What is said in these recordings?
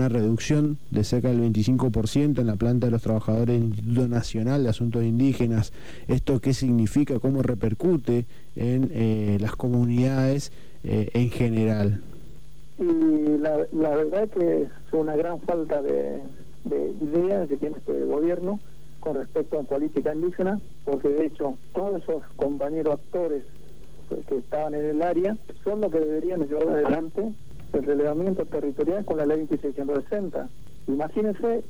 una reducción de cerca del 25% en la planta de los trabajadores del Instituto Nacional de Asuntos Indígenas. ¿Esto qué significa? ¿Cómo repercute en las comunidades en general? Y la verdad que es una gran falta de idea que tiene este gobierno con respecto a política indígena, porque de hecho todos esos compañeros actores que estaban en el área son los que deberían llevar adelante el relevamiento territorial con la ley 2660. Imagínense,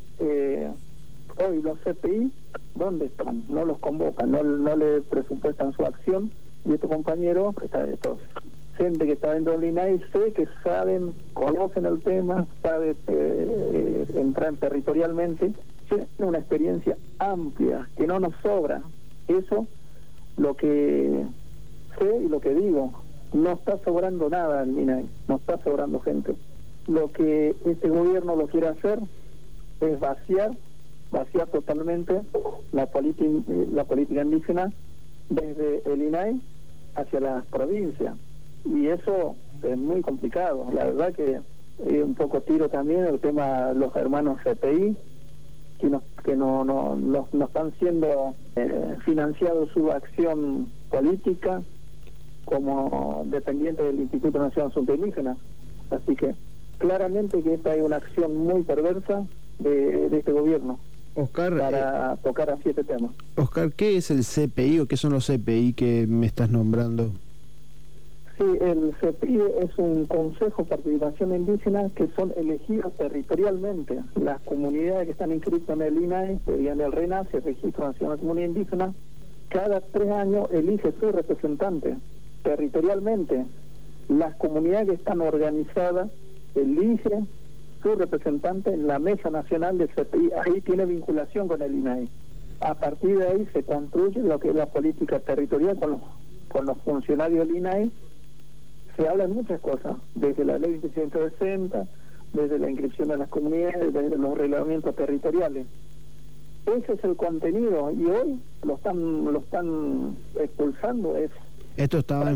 hoy los CPI, ¿dónde están? No los convocan, no le presupuestan su acción, y estos compañeros, gente que está dentro del INAI, sé que saben, conocen el tema, saben entrar territorialmente, tienen una experiencia amplia que no nos sobra. Eso, lo que sé y lo que digo, no está sobrando nada en INAI, no está sobrando gente. Lo que este gobierno lo quiere hacer es vaciar totalmente la política indígena desde el INAI hacia las provincias. Y eso es muy complicado. La verdad que un poco tiro también el tema de los hermanos CPI, que no están siendo financiados su acción política como dependiente del Instituto Nacional de Asuntos Indígenas. Así que claramente que esta es una acción muy perversa de este gobierno, Oscar, para tocar así este tema. Oscar, ¿qué es el CPI o qué son los CPI que me estás nombrando? Sí, el CPI es un Consejo de Participación Indígena que son elegidos territorialmente. Las comunidades que están inscritas en el INAI, en el RENACE, el Registro Nacional de Comunidad Indígena, cada 3 años elige su representante territorialmente. Las comunidades que están organizadas eligen su representante en la Mesa Nacional del CPI. Ahí tiene vinculación con el INAI. A partir de ahí se construye lo que es la política territorial con los funcionarios del INAI. Se hablan muchas cosas, desde la ley 2660, desde la inscripción de las comunidades, desde los reglamentos territoriales. Ese es el contenido, y hoy lo están expulsando. ¿Esto estaba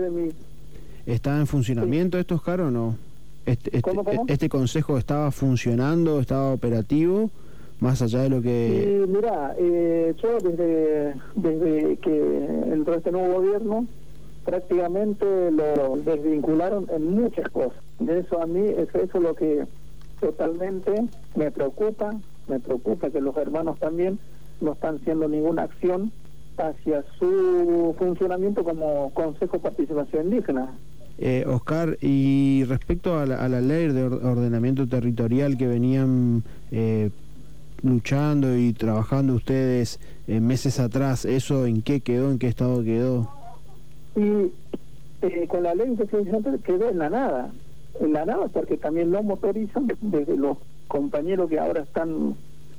en funcionamiento, sí, esto, Oscar, o no? ¿Cómo? ¿Este consejo estaba funcionando, estaba operativo, más allá de lo que...? Sí, mirá, yo desde que entró este nuevo gobierno, prácticamente lo desvincularon en muchas cosas. De eso a mí, eso es lo que totalmente me preocupa que los hermanos también no están haciendo ninguna acción hacia su funcionamiento como Consejo de Participación Indígena. Oscar, y respecto a la ley de ordenamiento territorial que venían luchando y trabajando ustedes meses atrás, ¿eso en qué quedó, en qué estado quedó? Y con la ley de participación quedó en la nada porque también lo motorizan desde los compañeros que ahora están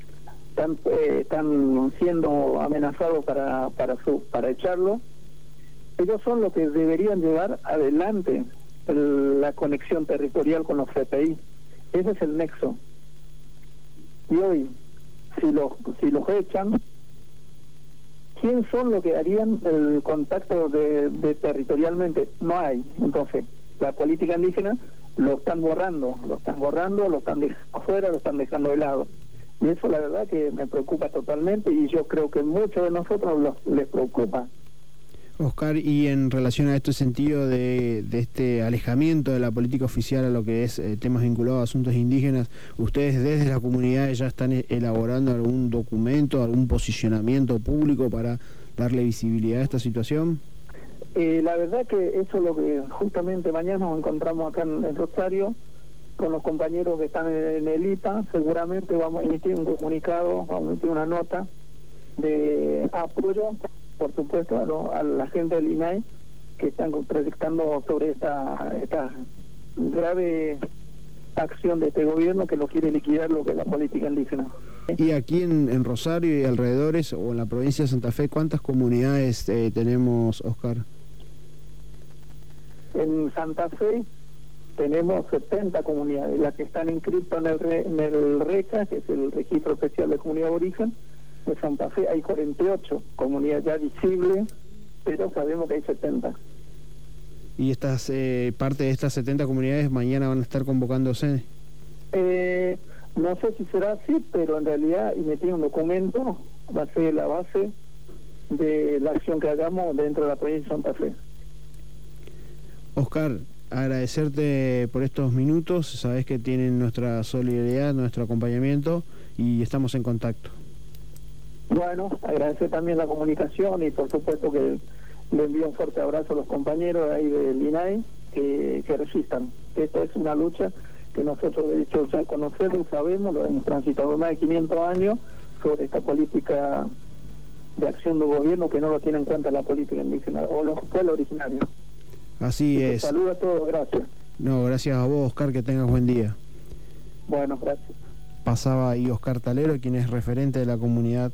siendo amenazados para echarlo. Ellos son los que deberían llevar adelante la conexión territorial con los CPI. Ese es el nexo. Y hoy, si los echan, ¿quién son los que harían el contacto de territorialmente? No hay. Entonces, la política indígena lo están borrando, lo están dejando afuera, lo están dejando de lado. Y eso la verdad que me preocupa totalmente, y yo creo que muchos de nosotros les preocupa. Oscar, y en relación a este sentido de este alejamiento de la política oficial a lo que es temas vinculados a asuntos indígenas, ¿ustedes desde la comunidad ya están elaborando algún documento, algún posicionamiento público para darle visibilidad a esta situación? La verdad que eso es lo que justamente mañana nos encontramos acá en Rosario con los compañeros que están en el IPA. Seguramente vamos a emitir un comunicado, vamos a emitir una nota de apoyo, por supuesto, a la gente del INAI que están proyectando sobre esta grave acción de este gobierno que lo quiere liquidar lo que es la política indígena. Y aquí en Rosario y alrededores, o en la provincia de Santa Fe, ¿cuántas comunidades tenemos, Oscar? En Santa Fe tenemos 70 comunidades, las que están inscritas en el RECA, que es el Registro Especial de Comunidad de Origen. De Santa Fe hay 48 comunidades ya visibles, pero sabemos que hay 70. ¿Y parte de estas 70 comunidades mañana van a estar convocándose? No sé si será así, pero en realidad emitir un documento va a ser la base de la acción que hagamos dentro de la provincia de Santa Fe. Oscar, agradecerte por estos minutos, sabés que tienen nuestra solidaridad, nuestro acompañamiento y estamos en contacto. Bueno, agradecer también la comunicación y por supuesto que le envío un fuerte abrazo a los compañeros ahí del INAI que resistan. Esto es una lucha que nosotros de hecho ya conocemos, sabemos, lo hemos transitado más de 500 años sobre esta política de acción del gobierno que no lo tiene en cuenta la política indígena o los pueblos originarios. Así es. Saludos a todos, gracias. No, gracias a vos, Oscar, que tengas buen día. Bueno, gracias. Pasaba ahí Oscar Talero, quien es referente de la comunidad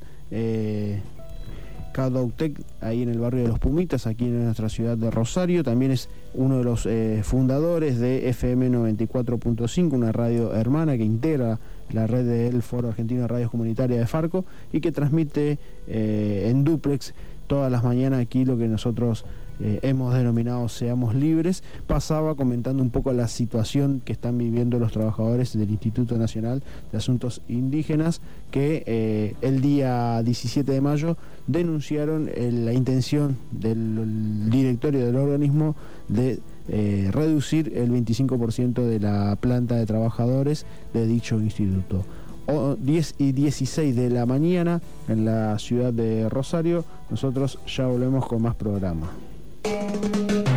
Cadoutec, ahí en el barrio de Los Pumitas, aquí en nuestra ciudad de Rosario. También es uno de los fundadores de FM 94.5, una radio hermana que integra la red del Foro Argentino de Radios Comunitarias de Farco y que transmite en dúplex todas las mañanas aquí lo que nosotros hemos denominado Seamos Libres. Pasaba comentando un poco la situación que están viviendo los trabajadores del Instituto Nacional de Asuntos Indígenas, que el día 17 de mayo denunciaron la intención del directorio del organismo de reducir el 25% de la planta de trabajadores de dicho instituto. 10:16 de la mañana en la ciudad de Rosario. Nosotros ya volvemos con más programa.